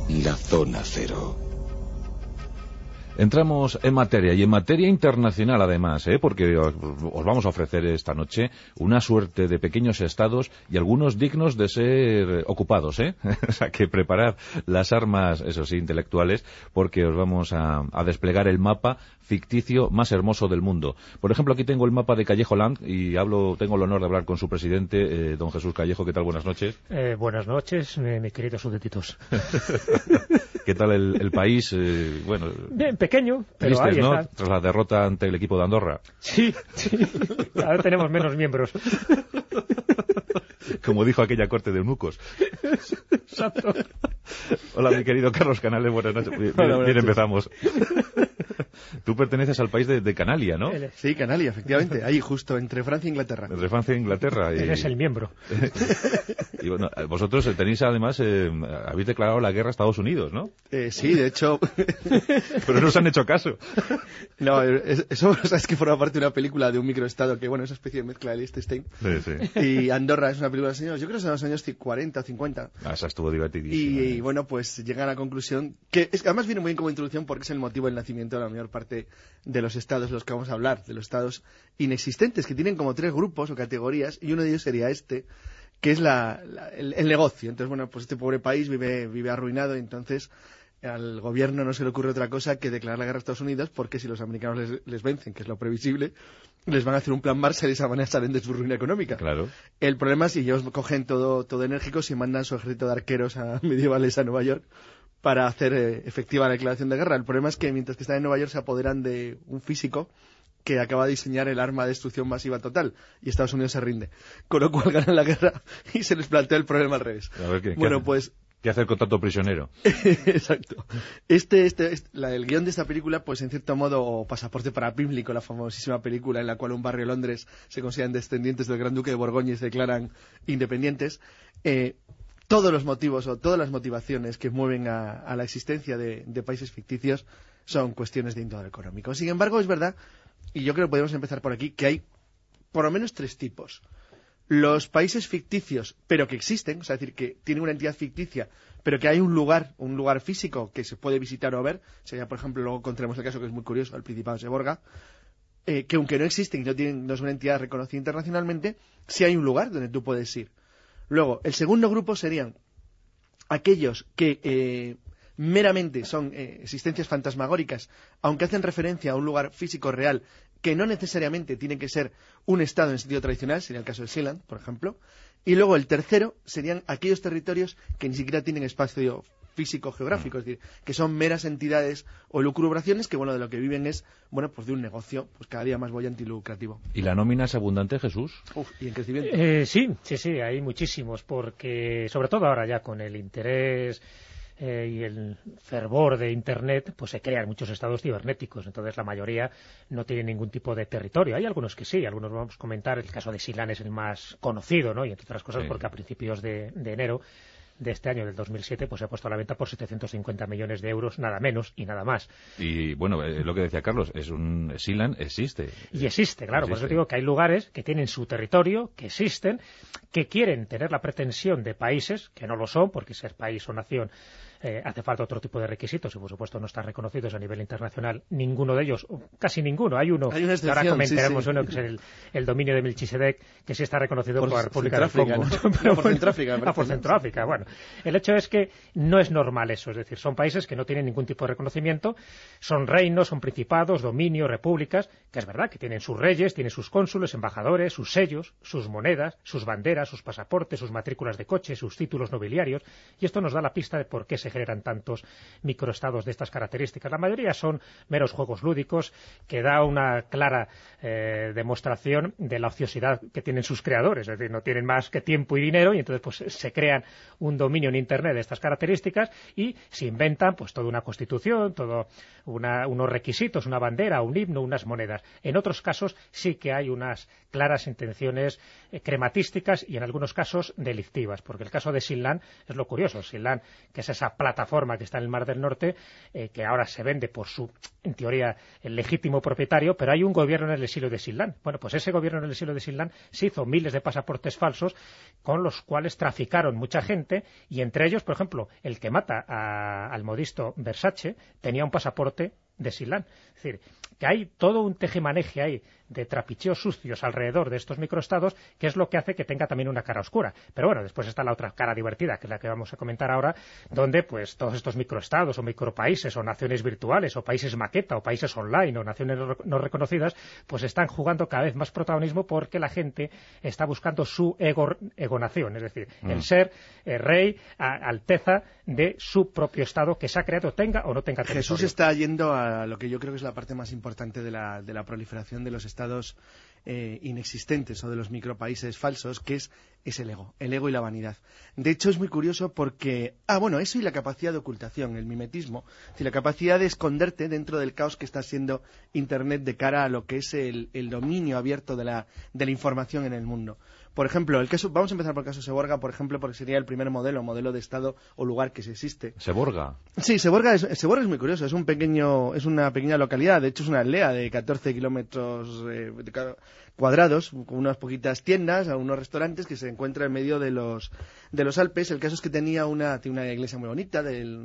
la Zona Cero. Entramos en materia, y en materia internacional además, porque os vamos a ofrecer esta noche una suerte de pequeños estados y algunos dignos de ser ocupados, O sea, que preparad las armas, eso sí, intelectuales, porque os vamos a desplegar el mapa ficticio más hermoso del mundo. Por ejemplo, aquí tengo el mapa de Callejo Land y tengo el honor de hablar con su presidente, don Jesús Callejo. ¿Qué tal? Buenas noches. Buenas noches, mis queridos súbditos. ¿Qué tal el país? Bien, pequeño, pero tristes, ahí ¿no? está. Tras la derrota ante el equipo de Andorra. Sí. Ahora tenemos menos miembros. Como dijo aquella corte de eunucos. Exacto. Hola, mi querido Carlos Canales, buenas noches. Bien, empezamos. Tú perteneces al país de Canalia, ¿no? Sí, Canalia, efectivamente. Ahí, justo, entre Francia e Inglaterra. Entre Francia e Inglaterra. Eres el miembro. Y bueno, vosotros tenéis además, habéis declarado la guerra a Estados Unidos, ¿no? Sí, de hecho... Pero no os han hecho caso. No, eso sabes que forma parte de una película de un microestado que, bueno, es una especie de mezcla de Liechtenstein. Sí. Y Andorra es una película de años, yo creo que son los años 40 o 50. Esa estuvo divertidísima. Y bueno, pues llegan a la conclusión que además viene muy bien como introducción porque es el motivo del nacimiento de la mayor parte de los estados de los que vamos a hablar, de los estados inexistentes, que tienen como 3 grupos o categorías, y uno de ellos sería que es el negocio. Entonces, bueno, pues este pobre país vive arruinado, y entonces al gobierno no se le ocurre otra cosa que declarar la guerra a Estados Unidos, porque si los americanos les vencen, que es lo previsible, les van a hacer un plan Marshall y de esa manera salen de su ruina económica. Claro. El problema es si ellos cogen todo enérgicos y mandan su ejército de arqueros medievales a Nueva York para hacer efectiva la declaración de guerra. El problema es que mientras que están en Nueva York se apoderan de un físico que acaba de diseñar el arma de destrucción masiva total, y Estados Unidos se rinde. Con lo cual ganan la guerra y se les plantea el problema al revés. A ver, ¿qué hacer con tanto prisionero? Exacto. El guión de esta película, pues en cierto modo, Pasaporte para Pimlico, la famosísima película en la cual un barrio de Londres se consideran descendientes del Gran Duque de Borgoña y se declaran independientes. Todos los motivos o todas las motivaciones que mueven a la existencia de países ficticios son cuestiones de índole económico. Sin embargo, es verdad, y yo creo que podemos empezar por aquí, que hay por lo menos 3 tipos. Los países ficticios, pero que existen, o sea, es decir, que tienen una entidad ficticia, pero que hay un lugar físico que se puede visitar o ver. Sería, por ejemplo, luego encontraremos el caso que es muy curioso, el Principado de Seborga, que aunque no existen y no es una entidad reconocida internacionalmente, sí hay un lugar donde tú puedes ir. Luego, el segundo grupo serían aquellos que meramente son existencias fantasmagóricas, aunque hacen referencia a un lugar físico real, que no necesariamente tiene que ser un estado en sentido tradicional, sería el caso de Sealand, por ejemplo. Y luego el tercero serían aquellos territorios que ni siquiera tienen espacio físico geográfico, es decir, que son meras entidades o lucubraciones que, bueno, de lo que viven es, bueno, pues de un negocio pues cada día más bollante y lucrativo. ¿Y la nómina es abundante, Jesús? Y en crecimiento. Sí, hay muchísimos, porque sobre todo ahora ya con el interés y el fervor de Internet, pues se crean muchos estados cibernéticos. Entonces la mayoría no tiene ningún tipo de territorio. Hay algunos que sí, algunos vamos a comentar. El caso de Sealand es el más conocido, ¿no? Y entre otras cosas porque a principios de enero de este año, del 2007, pues se ha puesto a la venta por 750 millones de euros, nada menos y nada más. Y bueno, lo que decía Carlos, Sealand existe. Y existe, claro, por eso digo que hay lugares que tienen su territorio, que existen, que quieren tener la pretensión de países, que no lo son, porque ser país o nación hace falta otro tipo de requisitos y por supuesto no están reconocidos a nivel internacional ninguno de ellos, casi ninguno. Hay uno, ahora comentaremos uno, que es el dominio de Melchizedek, que sí está reconocido por la República del Congo. Por Centroáfrica. Por Centroáfrica, bueno. El hecho es que no es normal eso, es decir, son países que no tienen ningún tipo de reconocimiento, son reinos, son principados, dominios, repúblicas, que es verdad que tienen sus reyes, tienen sus cónsules, embajadores, sus sellos, sus monedas, sus banderas, sus pasaportes, sus matrículas de coche, sus títulos nobiliarios, y esto nos da la pista de por qué se generan tantos microestados de estas características. La mayoría son meros juegos lúdicos que da una clara demostración de la ociosidad que tienen sus creadores, es decir, no tienen más que tiempo y dinero y entonces pues se crean un dominio en Internet de estas características y se inventan pues toda una constitución, unos requisitos, una bandera, un himno, unas monedas. En otros casos sí que hay unas claras intenciones crematísticas y en algunos casos delictivas, porque el caso de Sealand es lo curioso. Sealand, que es esa plataforma que está en el Mar del Norte, que ahora se vende por su, en teoría, el legítimo propietario, pero hay un gobierno en el exilio de Sealand. Bueno, pues ese gobierno en el exilio de Sealand se hizo miles de pasaportes falsos con los cuales traficaron mucha gente y entre ellos, por ejemplo, el que mata al modisto Versace tenía un pasaporte de Silán. Es decir, que hay todo un tejemaneje ahí de trapicheos sucios alrededor de estos microestados, que es lo que hace que tenga también una cara oscura. Pero bueno, después está la otra cara divertida, que es la que vamos a comentar ahora, donde pues todos estos microestados o micropaíses o naciones virtuales o países maqueta o países online o naciones no reconocidas, pues están jugando cada vez más protagonismo porque la gente está buscando su egonación, es decir, el ser rey, alteza de su propio estado que se ha creado, tenga o no tenga territorio. Jesús está yendo a lo que yo creo que es la parte más importante de la proliferación de los estados inexistentes o de los micropaíses falsos, que es el ego y la vanidad. De hecho, es muy curioso porque, eso y la capacidad de ocultación, el mimetismo, la capacidad de esconderte dentro del caos que está siendo Internet de cara a lo que es el dominio abierto de la información en el mundo. Por ejemplo, vamos a empezar por el caso Seborga, por ejemplo, porque sería el primer modelo de estado o lugar que existe. ¿Seborga? Sí, Seborga es muy curioso, es una pequeña localidad, de hecho es una aldea de 14 kilómetros cuadrados, con unas poquitas tiendas, unos restaurantes que se encuentra en medio de los Alpes. El caso es que tiene una iglesia muy bonita,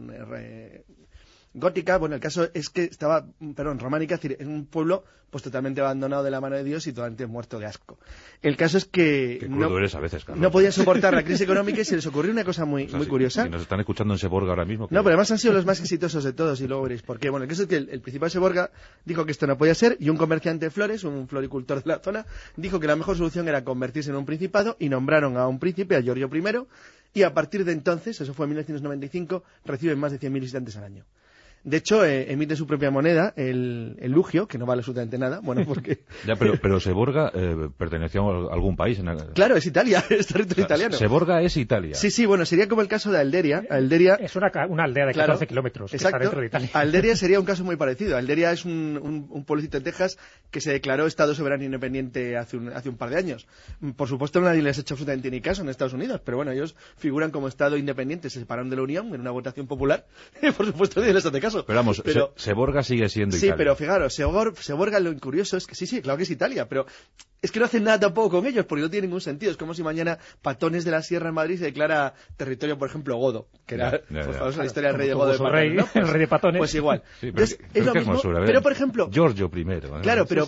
gótica. Bueno, el caso es que románica, es decir, es un pueblo pues totalmente abandonado de la mano de Dios y totalmente muerto de asco. El caso es que Qué crudo eres a veces, Carlos. no podían soportar la crisis económica y se les ocurrió una cosa muy curiosa. Si nos están escuchando en Seborga ahora mismo... No, pero además han sido los más exitosos de todos y luego veréis por qué. Bueno, el caso es que el principal de Seborga dijo que esto no podía ser y un comerciante de flores, un floricultor de la zona, dijo que la mejor solución era convertirse en un principado y nombraron a un príncipe, a Giorgio I, y a partir de entonces, eso fue en 1995, reciben más de 100.000 visitantes al año. De hecho, emite su propia moneda, el lugio, que no vale absolutamente nada, porque... Ya, pero Seborga perteneció a algún país. Claro, es Italia, es territorio italiano. Seborga es Italia. Sí, bueno, sería como el caso de Alderia. Es una aldea de 14 kilómetros, exacto, que está dentro de Italia. Alderia sería un caso muy parecido. Alderia es un pueblecito de Texas que se declaró Estado soberano independiente hace un par de años. Por supuesto, nadie les ha hecho absolutamente ni caso en Estados Unidos, pero bueno, ellos figuran como Estado independiente, se separaron de la Unión en una votación popular. Por supuesto, nadie les hace caso. Pero vamos, Seborga sigue siendo Italia. Sí, pero fijaros, Seborga lo curioso es que sí, claro que es Italia, pero es que no hacen nada tampoco con ellos, porque no tiene ningún sentido. Es como si mañana Patones de la Sierra en Madrid se declara territorio, por ejemplo, godo, que era la historia del rey de Godo de Patones, ¿no? El rey de Patones. Pues igual. Sí, pero es lo mismo, pero por ejemplo... Giorgio I. Claro, pero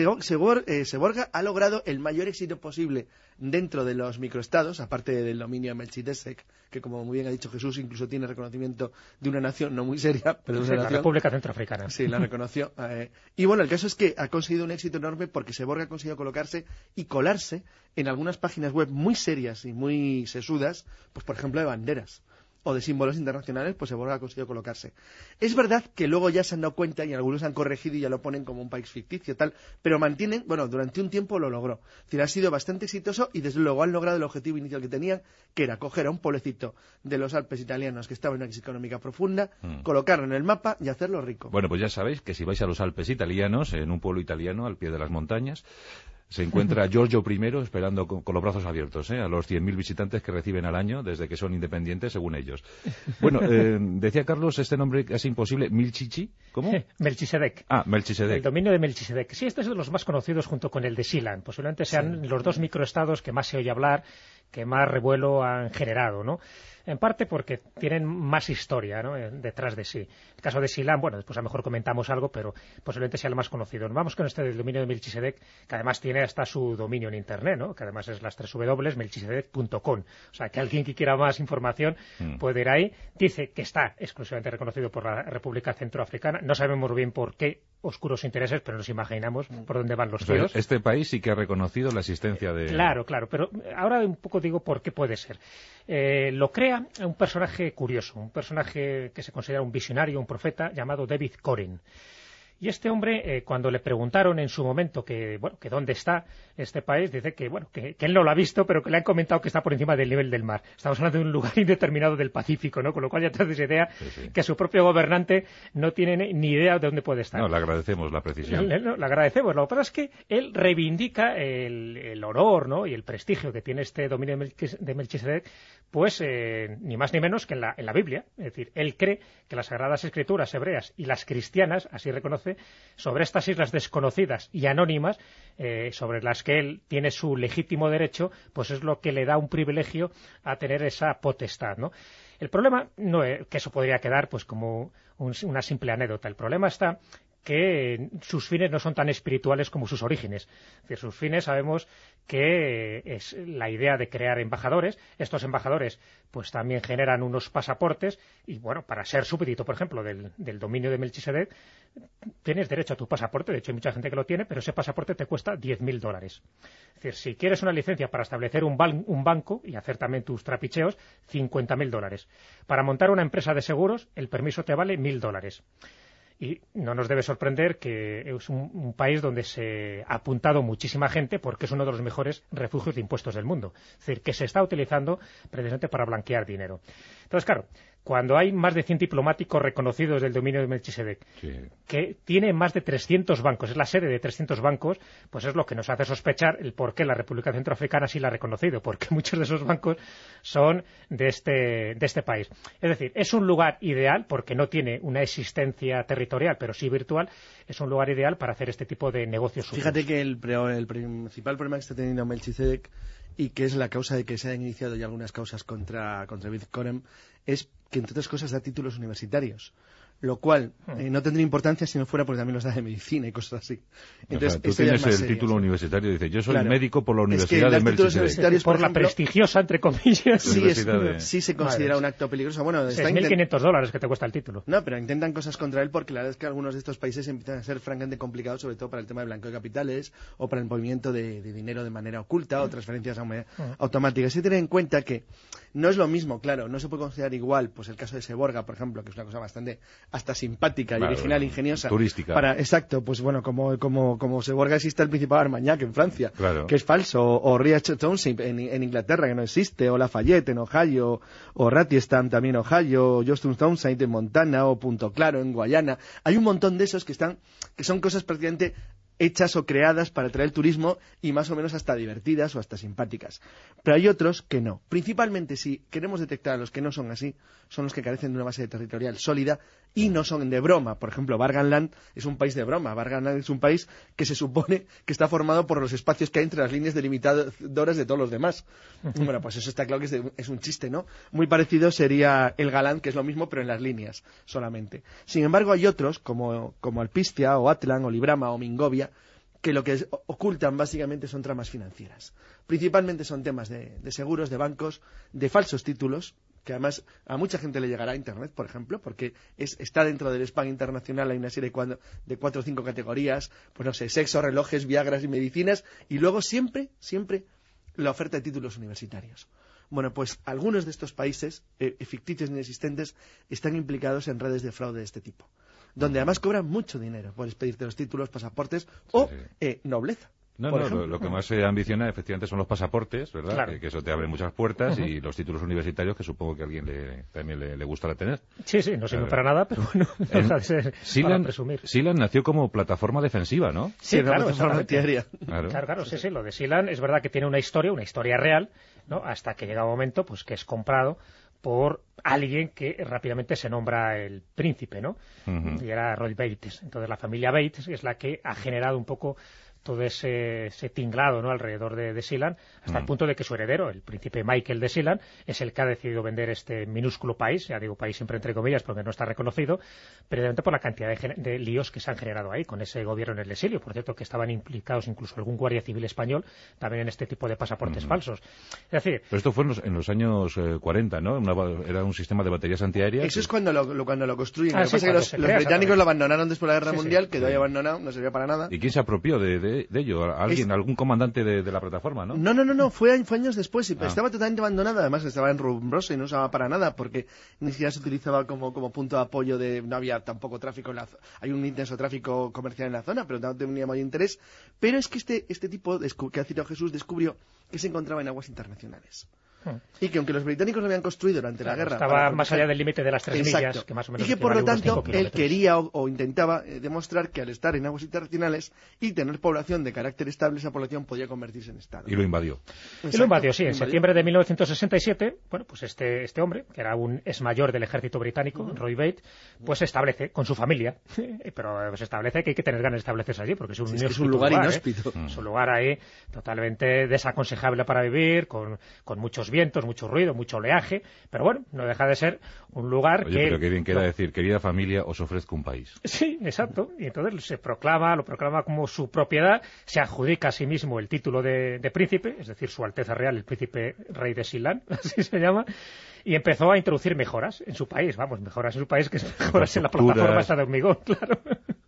Seborga ha logrado el mayor éxito posible dentro de los microestados, aparte del dominio de Melchizedek, que como muy bien ha dicho Jesús, incluso tiene reconocimiento de una nación no muy seria, pero de una nación. La República Centroafricana. Sí, la reconoció. Y bueno, el caso es que ha conseguido un éxito enorme porque Seborga ha conseguido colocarse y colarse en algunas páginas web muy serias y muy sesudas, pues por ejemplo de banderas o de símbolos internacionales, pues Seborga ha conseguido colocarse. Es verdad que luego ya se han dado cuenta y algunos han corregido y ya lo ponen como un país ficticio, tal, pero mantienen, durante un tiempo lo logró. Es decir, ha sido bastante exitoso y desde luego han logrado el objetivo inicial que tenían, que era coger a un pueblecito de los Alpes italianos que estaba en una crisis económica profunda, colocarlo en el mapa y hacerlo rico. Bueno, pues ya sabéis que si vais a los Alpes italianos, en un pueblo italiano al pie de las montañas, se encuentra Giorgio I esperando con los brazos abiertos a los 100.000 visitantes que reciben al año desde que son independientes, según ellos. Bueno, decía Carlos, este nombre es imposible, Milchichi, ¿cómo? Melchizedek. Melchizedek. El dominio de Melchizedek. Sí, este es de los más conocidos junto con el de Silan. Posiblemente sean los dos microestados que más se oye hablar, que más revuelo han generado, ¿no? En parte porque tienen más historia, ¿no?, detrás de sí. El caso de Silán, después a lo mejor comentamos algo, pero posiblemente sea el más conocido. Vamos con este del dominio de Melchizedek, que además tiene hasta su dominio en Internet, ¿no?, que además es las 3 W, melchizedek.com. O sea, que alguien que quiera más información puede ir ahí. Dice que está exclusivamente reconocido por la República Centroafricana. No sabemos bien por qué oscuros intereses, pero nos imaginamos por dónde van los tiros. Este país sí que ha reconocido la existencia de... Claro, pero ahora un poco digo por qué puede ser. Lo crea un personaje curioso, un personaje que se considera un visionario, un profeta, llamado David Coren. Y este hombre, cuando le preguntaron en su momento que dónde está este país, dice que él no lo ha visto, pero que le han comentado que está por encima del nivel del mar. Estamos hablando de un lugar indeterminado del Pacífico, ¿no? Con lo cual ya te haces idea que su propio gobernante no tiene ni idea de dónde puede estar. No, le agradecemos la precisión. Le agradecemos. Lo que pasa es que él reivindica el honor, ¿no?, y el prestigio que tiene este dominio de Melchizedek, pues ni más ni menos que en la Biblia. Es decir, él cree que las Sagradas Escrituras hebreas y las cristianas, así reconocidas, XIV, sobre estas islas desconocidas y anónimas, sobre las que él tiene su legítimo derecho, pues es lo que le da un privilegio a tener esa potestad, ¿no? El problema no es que eso podría quedar pues como una simple anécdota. El problema está que sus fines no son tan espirituales como sus orígenes. Es decir, sus fines sabemos que es la idea de crear embajadores. Estos embajadores pues también generan unos pasaportes y, bueno, para ser súbdito, por ejemplo, del dominio de Melchizedek, tienes derecho a tu pasaporte. De hecho, hay mucha gente que lo tiene, pero ese pasaporte te cuesta $10.000. Es decir, si quieres una licencia para establecer un banco y hacer también tus trapicheos, $50.000. Para montar una empresa de seguros, el permiso te vale $1.000. Y no nos debe sorprender que es un país donde se ha apuntado muchísima gente porque es uno de los mejores refugios de impuestos del mundo. Es decir, que se está utilizando precisamente para blanquear dinero. Entonces, claro, cuando hay más de 100 diplomáticos reconocidos del dominio de Melchizedek, que tiene más de 300 bancos, es la sede de 300 bancos, pues es lo que nos hace sospechar el por qué la República Centroafricana sí la ha reconocido, porque muchos de esos bancos son de este país. Es decir, es un lugar ideal, porque no tiene una existencia territorial, pero sí virtual, es un lugar ideal para hacer este tipo de negocios. Fíjate que el principal problema que está teniendo Melchizedek, y que es la causa de que se hayan iniciado ya algunas causas contra Bitcoin, es que, entre otras cosas, da títulos universitarios, lo cual no tendría importancia si no fuera porque también los da de medicina y cosas así. Entonces, o sea, tú tienes el título universitario y dices, yo soy médico por la Universidad de Melchizedek. Por la prestigiosa, entre comillas. Sí se considera un acto peligroso. Bueno, $6.500 que te cuesta el título. No, pero intentan cosas contra él porque la verdad es que algunos de estos países empiezan a ser francamente complicados, sobre todo para el tema de blanqueo de capitales o para el movimiento de dinero de manera oculta o transferencias automáticas. Hay que tener en cuenta que no es lo mismo, claro, no se puede considerar igual pues el caso de Seborga, por ejemplo, que es una cosa bastante hasta simpática y original, ingeniosa. Turística. Exacto, pues bueno, como Seborga existe el Principado de Armagnac en Francia, que es falso, o Riach Township en Inglaterra, que no existe, o Lafayette en Ohio, o Rattlesnake también en Ohio, o Johnston Townsend en Montana, o Punto Claro en Guayana. Hay un montón de esos que son cosas prácticamente hechas o creadas para atraer el turismo y más o menos hasta divertidas o hasta simpáticas. Pero hay otros que no. Principalmente, si queremos detectar a los que no son así, son los que carecen de una base territorial sólida y no son de broma. Por ejemplo, Barganland es un país de broma. Barganland es un país que se supone que está formado por los espacios que hay entre las líneas delimitadoras de todos los demás. Bueno, pues eso está claro que es un chiste, ¿no? Muy parecido sería el Galán, que es lo mismo, pero en las líneas solamente. Sin embargo, hay otros, como Alpistia, o Atlan, o Librama, o Mingovia, que lo que ocultan básicamente son tramas financieras. Principalmente son temas de seguros, de bancos, de falsos títulos, que además a mucha gente le llegará a Internet, por ejemplo, porque está dentro del spam internacional, hay una serie de 4 o 5 categorías, pues no sé, sexo, relojes, viagras y medicinas, y luego siempre la oferta de títulos universitarios. Bueno, pues algunos de estos países, ficticios inexistentes, están implicados en redes de fraude de este tipo, donde además cobran mucho dinero por expedirte los títulos, pasaportes o nobleza. Lo que más se ambiciona efectivamente son los pasaportes, ¿verdad? Claro. Que eso te abre muchas puertas, y los títulos universitarios, que supongo que a alguien también le gustará tener. Sí, no sirve para nada, pero bueno, para presumir. Sealand nació como plataforma defensiva, ¿no? Sí, claro, Claro, sí, lo de Sealand es verdad que tiene una historia real, ¿no? Hasta que llega un momento pues que es comprado por alguien que rápidamente se nombra el príncipe, ¿no? Y era Roy Bates. Entonces la familia Bates es la que ha generado un poco todo ese tinglado, ¿no?, alrededor de Sealand, hasta el punto de que su heredero, el príncipe Michael de Sealand, es el que ha decidido vender este minúsculo país, ya digo país siempre entre comillas porque no está reconocido, precisamente por la cantidad de líos que se han generado ahí con ese gobierno en el exilio. Por cierto, que estaban implicados incluso algún guardia civil español también en este tipo de pasaportes falsos. Es decir... Pero esto fue en los años 40, ¿no? Era un sistema de baterías antiaéreas. Eso es cuando lo construyen. Lo que pasa es que los británicos lo abandonaron después de la Guerra Mundial, quedó ahí abandonado, no servía para nada. ¿Y quién se apropió de ello? ¿Algún comandante de la plataforma, no? No, fue años después. Estaba totalmente abandonada, además estaba en rumbrosa y no usaba para nada, porque ni siquiera se utilizaba como punto de apoyo, no había tampoco tráfico hay un intenso tráfico comercial en la zona, pero no tenía mayor interés. Pero es que este tipo que ha citado Jesús descubrió que se encontraba en aguas internacionales. y que aunque los británicos lo habían construido durante la guerra... Estaba más allá del límite de las 3 Exacto. millas, que más o menos... Y que por lo tanto él quería o intentaba demostrar que al estar en aguas internacionales y tener población de carácter estable, esa población podía convertirse en Estado. Y lo invadió. Exacto. Y lo invadió, sí. En septiembre de 1967, bueno, pues este hombre, que era un exmayor del ejército británico, Roy Bate, pues se establece con su familia. Pero se establece que hay que tener ganas de establecerse allí, porque es un lugar inhóspito. Es un lugar ahí totalmente desaconsejable para vivir, con muchos vientos, mucho ruido, mucho oleaje, pero bueno, no deja de ser un lugar Oye, pero qué bien queda decir, querida familia, os ofrezco un país. Sí, exacto, y entonces lo proclama como su propiedad, se adjudica a sí mismo el título de príncipe, es decir, su Alteza Real, el príncipe rey de Sealand, así se llama, y empezó a introducir mejoras en su país, mejoras en su país, que es mejoras en la plataforma esta de hormigón, claro.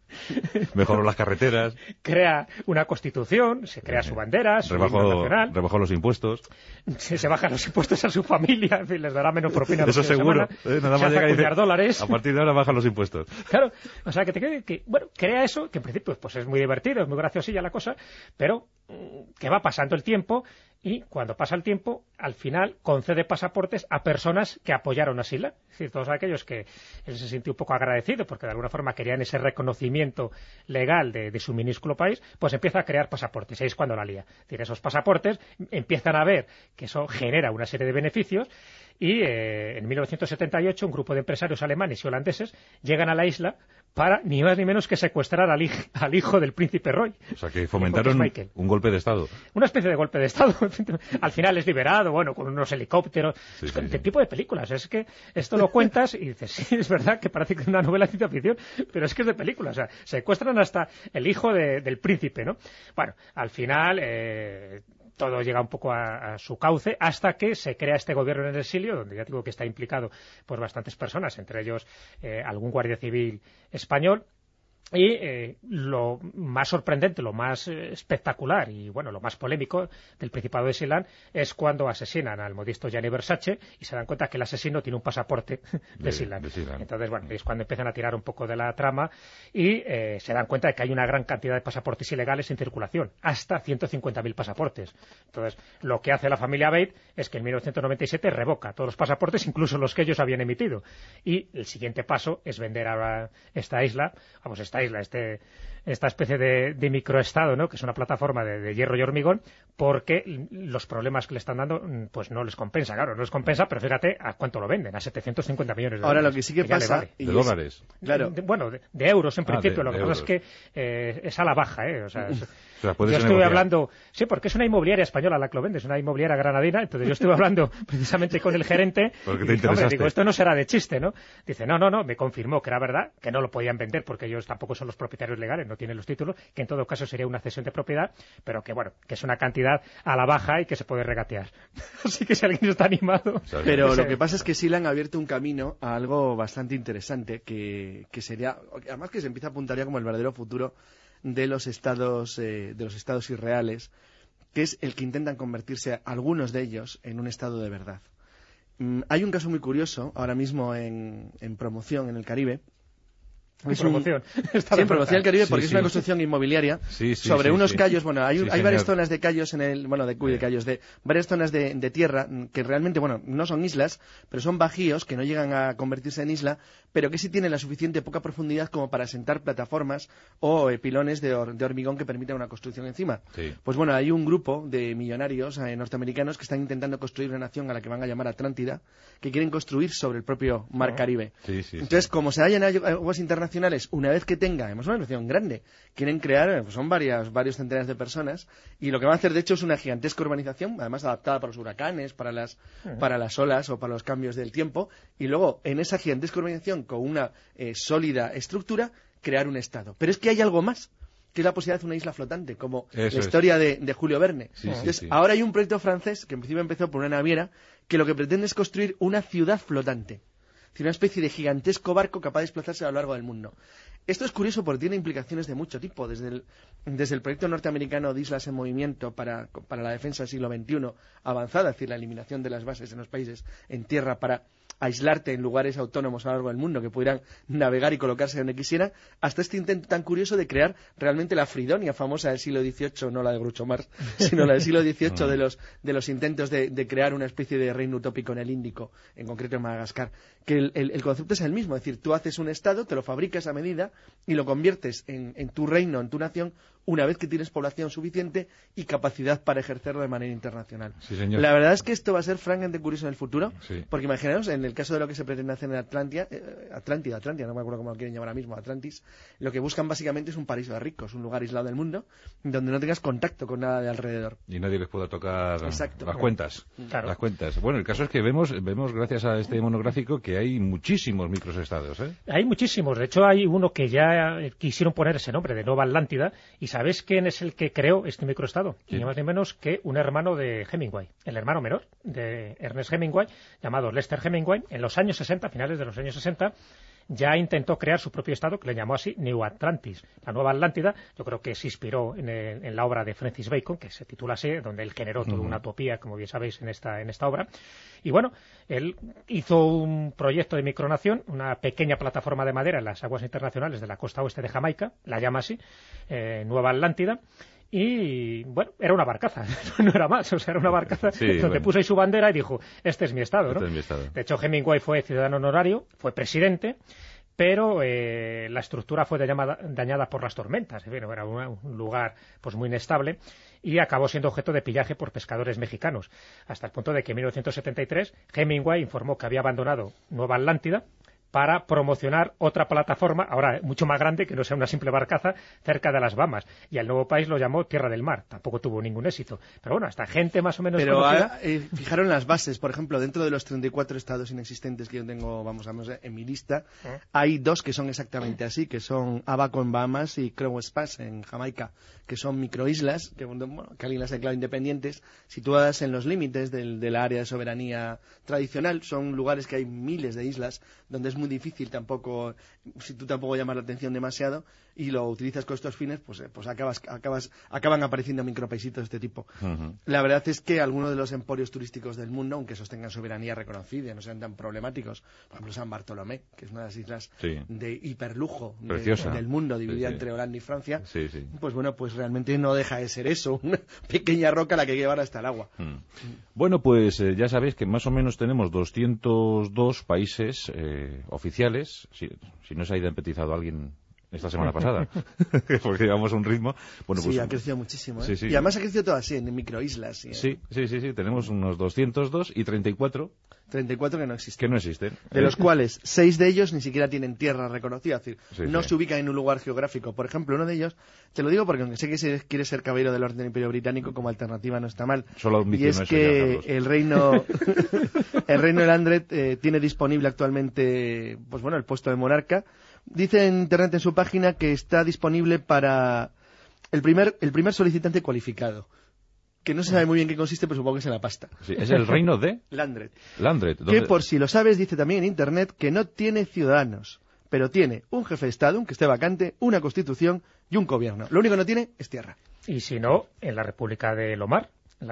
Mejoró las carreteras. Crea una constitución, se crea su bandera, su himno nacional. Rebajó los impuestos. Se bajan los impuestos a su familia, en fin, les dará menos propina. Eso seguro. Nada más llega y dice, $. A partir de ahora bajan los impuestos. Claro, o sea, crea eso, que en principio pues es muy divertido, es muy graciosilla la cosa, pero que va pasando el tiempo y cuando pasa el tiempo, al final concede pasaportes a personas que apoyaron a Sealand. Es decir, todos aquellos que él se sintió un poco agradecido porque de alguna forma querían ese reconocimiento legal de su minúsculo país, pues empieza a crear pasaportes. Y ahí es cuando la lía. Es decir, esos pasaportes empiezan a ver que eso genera una serie de beneficios y en 1978 un grupo de empresarios alemanes y holandeses llegan a la isla para ni más ni menos que secuestrar al hijo del príncipe Roy. O sea, que fomentaron un golpe de Estado. Una especie de golpe de Estado. Al final es liberado, bueno, con unos helicópteros. De tipo de películas. Es que esto lo cuentas y dices, sí, es verdad que parece que es una novela de ciencia ficción, pero es que es de película. O sea, secuestran hasta el hijo del príncipe, ¿no? Bueno, al final... todo llega un poco a su cauce hasta que se crea este gobierno en el exilio, donde ya digo que está implicado por bastantes personas, entre ellos algún guardia civil español. Y lo más sorprendente, lo más espectacular y bueno, lo más polémico del Principado de Sealand es cuando asesinan al modisto Gianni Versace y se dan cuenta que el asesino tiene un pasaporte de Sealand. Entonces, bueno, es cuando empiezan a tirar un poco de la trama y se dan cuenta de que hay una gran cantidad de pasaportes ilegales en circulación, hasta 150.000 pasaportes. Entonces, lo que hace la familia Bate es que en 1997 revoca todos los pasaportes, incluso los que ellos habían emitido. Y el siguiente paso es vender ahora esta isla, esta especie de microestado, ¿no?, que es una plataforma de hierro y hormigón, porque los problemas que le están dando pues no les compensa, claro, no les compensa, pero fíjate a cuánto lo venden, a 750 millones de Ahora dólares. Lo que sí que pasa... ¿De dólares? Claro. De euros en principio, lo que pasa es que es a la baja, o sea... Yo estuve hablando... Sí, porque es una inmobiliaria española la que lo vende, es una inmobiliaria granadina, entonces yo estuve hablando precisamente con el gerente porque y digo, esto no será de chiste, ¿no? Dice, no, me confirmó que era verdad, que no lo podían vender porque ellos tampoco son los propietarios legales, no tienen los títulos, que en todo caso sería una cesión de propiedad, pero que bueno, que es una cantidad a la baja y que se puede regatear. Así que si alguien está animado... Pero lo que pasa es que Sealand ha abierto un camino a algo bastante interesante, que sería... Además que se empieza a apuntar ya como el verdadero futuro de los estados irreales, que es el que intentan convertirse algunos de ellos en un estado de verdad. Hay un caso muy curioso ahora mismo en promoción en el Caribe. En promoción del Caribe, porque es una construcción inmobiliaria sobre unos cayos. Bueno, hay varias zonas de cayos varias zonas de tierra que realmente, bueno, no son islas, pero son bajíos que no llegan a convertirse en isla, pero que sí tienen la suficiente poca profundidad como para sentar plataformas o pilones de hormigón que permitan una construcción encima. Pues bueno, hay un grupo de millonarios norteamericanos que están intentando construir una nación a la que van a llamar Atlántida, que quieren construir sobre el propio mar Caribe. Entonces, como se hallan aguas internacionales, una vez que tengan una nación grande, quieren crear, pues son varios centenares de personas, y lo que van a hacer de hecho es una gigantesca urbanización, además adaptada para los huracanes, para las olas o para los cambios del tiempo, y luego en esa gigantesca urbanización con una sólida estructura, crear un estado. Pero es que hay algo más, que es la posibilidad de una isla flotante, como la historia de Julio Verne. Ahora hay un proyecto francés, que en principio empezó por una naviera, que lo que pretende es construir una ciudad flotante. Una especie de gigantesco barco capaz de desplazarse a lo largo del mundo. Esto es curioso porque tiene implicaciones de mucho tipo, desde el proyecto norteamericano de Islas en Movimiento para la defensa del siglo XXI avanzada, es decir, la eliminación de las bases en los países en tierra para aislarte en lugares autónomos a lo largo del mundo, que pudieran navegar y colocarse donde quisieran, hasta este intento tan curioso de crear realmente la Fridonia famosa del siglo XVIII, no la de Groucho Marx, sino la del siglo XVIII de los intentos de crear una especie de reino utópico en el Índico, en concreto en Madagascar. Que el concepto es el mismo, es decir, tú haces un Estado, te lo fabricas a medida y lo conviertes en tu reino, en tu nación, una vez que tienes población suficiente y capacidad para ejercerlo de manera internacional. Sí, señor. La verdad es que esto va a ser francamente curioso en el futuro, sí. porque imaginaos, en el caso de lo que se pretende hacer en Atlántida, no me acuerdo cómo lo quieren llamar ahora mismo, Atlantis, lo que buscan básicamente es un paraíso de ricos, un lugar aislado del mundo, donde no tengas contacto con nada de alrededor. Y nadie les pueda tocar Exacto. las cuentas. Claro. Las cuentas. Bueno, el caso es que vemos gracias a este monográfico que hay muchísimos microestados, ¿eh? Hay muchísimos. De hecho, hay uno que ya quisieron poner ese nombre, de Nueva Atlántida. ¿Y sabes quién es el que creó este microestado? ¿Quién? Ni más ni menos que un hermano de Hemingway, el hermano menor de Ernest Hemingway, llamado Lester Hemingway, en los años 60, finales de los años 60, ya intentó crear su propio estado, que le llamó así New Atlantis, la Nueva Atlántida. Yo creo que se inspiró en la obra de Francis Bacon, que se titula así, donde él generó toda una utopía, como bien sabéis, en esta obra. Y bueno, él hizo un proyecto de micronación, una pequeña plataforma de madera en las aguas internacionales de la costa oeste de Jamaica, la llama así, Nueva Atlántida. Y, bueno, era una barcaza, no era más, o sea, era una barcaza donde puso ahí su bandera y dijo, este es mi estado, ¿no? Este es mi estado. De hecho, Hemingway fue ciudadano honorario, fue presidente, pero la estructura fue dañada por las tormentas. En fin, era un lugar pues muy inestable y acabó siendo objeto de pillaje por pescadores mexicanos, hasta el punto de que en 1973 Hemingway informó que había abandonado Nueva Atlántida para promocionar otra plataforma, ahora mucho más grande, que no sea una simple barcaza, cerca de las Bahamas. Y al nuevo país lo llamó Tierra del Mar. Tampoco tuvo ningún éxito. Pero bueno, hasta gente más o menos conocida... Fijaron las bases. Por ejemplo, dentro de los 34 estados inexistentes que yo tengo, vamos en mi lista, hay 2 que son exactamente así, que son Abaco en Bahamas y Crow Spas en Jamaica, que son microislas, que alguien las ha declarado independientes, situadas en los límites del área de soberanía tradicional. Son lugares que hay miles de islas, donde es muy difícil si tú tampoco llamas la atención demasiado y lo utilizas con estos fines, pues acaban apareciendo micropaisitos de este tipo. La verdad es que algunos de los emporios turísticos del mundo, aunque sostengan soberanía reconocida, no sean tan problemáticos, por ejemplo San Bartolomé, que es una de las islas de hiperlujo del mundo, dividida entre Holanda y Francia, pues bueno, pues realmente no deja de ser eso, una pequeña roca a la que llevar hasta el agua. Bueno, pues ya sabéis que más o menos tenemos 202 países oficiales, si no se ha identificado alguien esta semana pasada, porque llevamos un ritmo. Bueno, pues, ha crecido muchísimo, ¿eh? Y además ha crecido todo así, en microislas. Sí, tenemos unos 202 y 34 que no existen. Que no existen. De los cuales 6 de ellos ni siquiera tienen tierra reconocida, es decir, no se ubican en un lugar geográfico. Por ejemplo, uno de ellos, te lo digo porque aunque sé que se quiere ser caballero del orden del Imperio Británico, como alternativa no está mal. Y es que el reino de Landred tiene disponible actualmente, pues bueno, el puesto de monarca. Dice en internet, en su página, que está disponible para el primer solicitante cualificado. Que no se sabe muy bien qué consiste, pero supongo que es en la pasta. Sí, es el reino de Landred. ¿Dónde? Que por si lo sabes, dice también en internet que no tiene ciudadanos, pero tiene un jefe de Estado, aunque esté vacante, una constitución y un gobierno. Lo único que no tiene es tierra. Y si no, en la República de Lomar.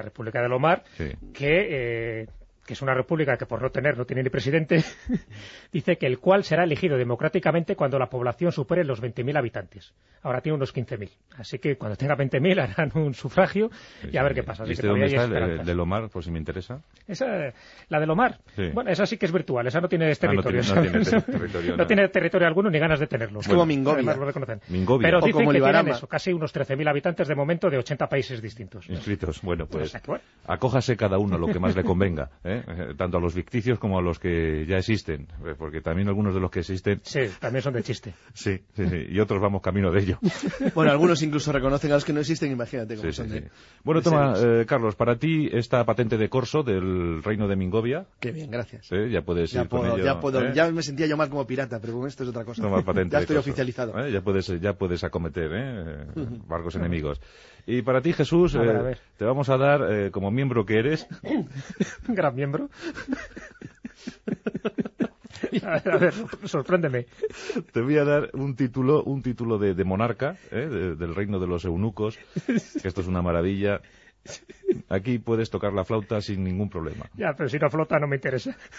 Que es una república que por no tiene ni presidente, dice que el cual será elegido democráticamente cuando la población supere los 20.000 habitantes. Ahora tiene unos 15.000. Así que cuando tenga 20.000 harán un sufragio y a ver qué pasa. Así que dónde está el de Lomar, por si me interesa? La de Lomar, bueno, esa sí que es virtual, esa no tiene territorio. No tiene territorio alguno ni ganas de tenerlo. Es como Mingovia. Lo reconocen. Pero dicen que tienen eso, casi unos 13.000 habitantes de momento de 80 países distintos. Inscritos. Bueno, pues acójase cada uno lo que más le convenga, tanto a los ficticios como a los que ya existen, porque también algunos de los que existen... Sí, también son de chiste. Sí, y otros vamos camino de ello. Bueno, algunos incluso reconocen a los que no existen, imagínate cómo son de... Bueno, toma, Carlos, para ti esta patente de corso del reino de Mingovia... Qué bien, gracias. Ya puedes ir con ello. Ya me sentía yo mal como pirata, pero con esto es otra cosa. Toma patente ya estoy oficializado. Ya puedes acometer barcos enemigos. Y para ti, Jesús, a ver. te vamos a dar, como miembro que eres... Gran miembro. A ver, sorpréndeme. Te voy a dar un título de monarca, del reino de los eunucos, que esto es una maravilla. Aquí puedes tocar la flauta sin ningún problema. Ya, pero si no flota no me interesa.